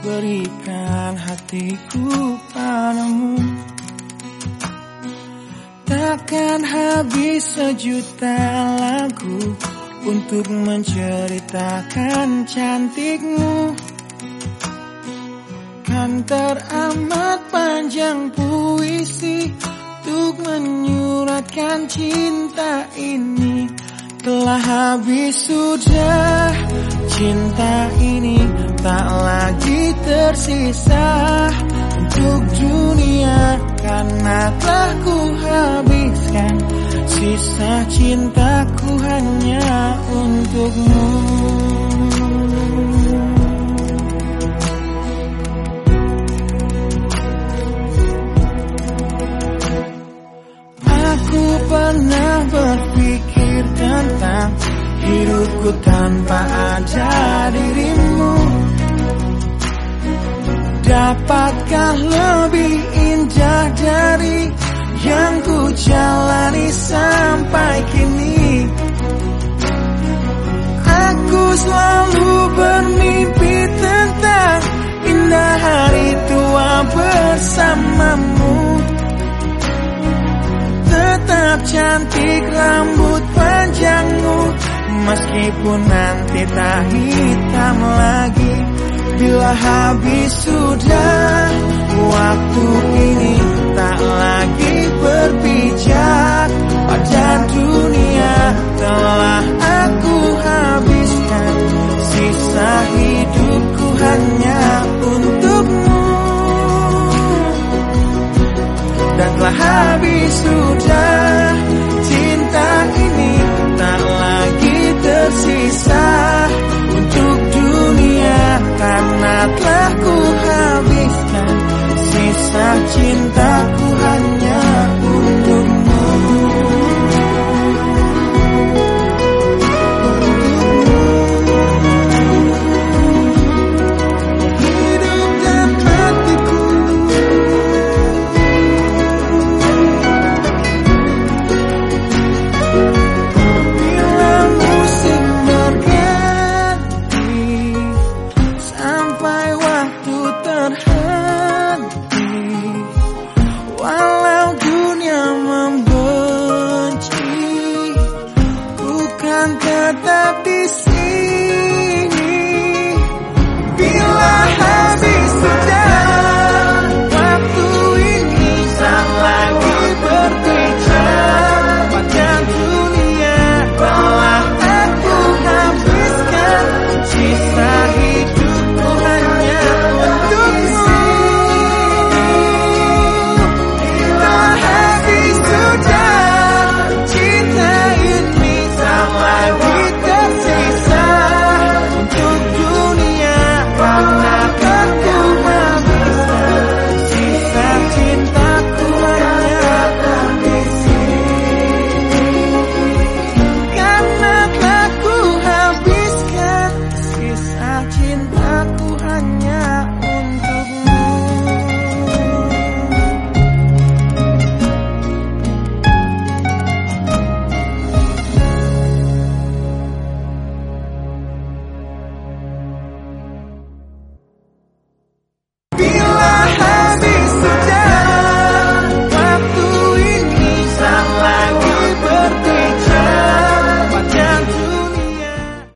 berikan hatiku padamu. Takkan habis sejuta lagu untuk menceritakan cantikmu. Kan teramat panjang puisi untuk menyuratkan cinta ini. Telah habis sudah cinta ini, tak lagi tersisa untuk dunia, karena telah ku habiskan sisa cintaku hanya untukmu. Aku pernah berpikir tentang hidupku tanpa ada dirimu. Dapatkah lebih indah dari yang ku jalani sampai kini? Aku selalu bermimpi tentang indah hari tua bersamamu. Tetap cantik rambut panjangmu, meskipun nanti tak hitam lagi. Bila habis sudah waktu ini, tak lagi berpijak pada dunia. Telah aku habiskan sisa hidupku hanya untukmu. Dan telah habis sudah cinta ini, tak lagi tersisa untuk dunia, karena telah ku habiskan sisa cintaku hanya untukmu. Hidup dan hatiku, bila musim berganti, sampai waktu terhenti, walau dunia membenci, bukan tetap di sini. Bila habis sudah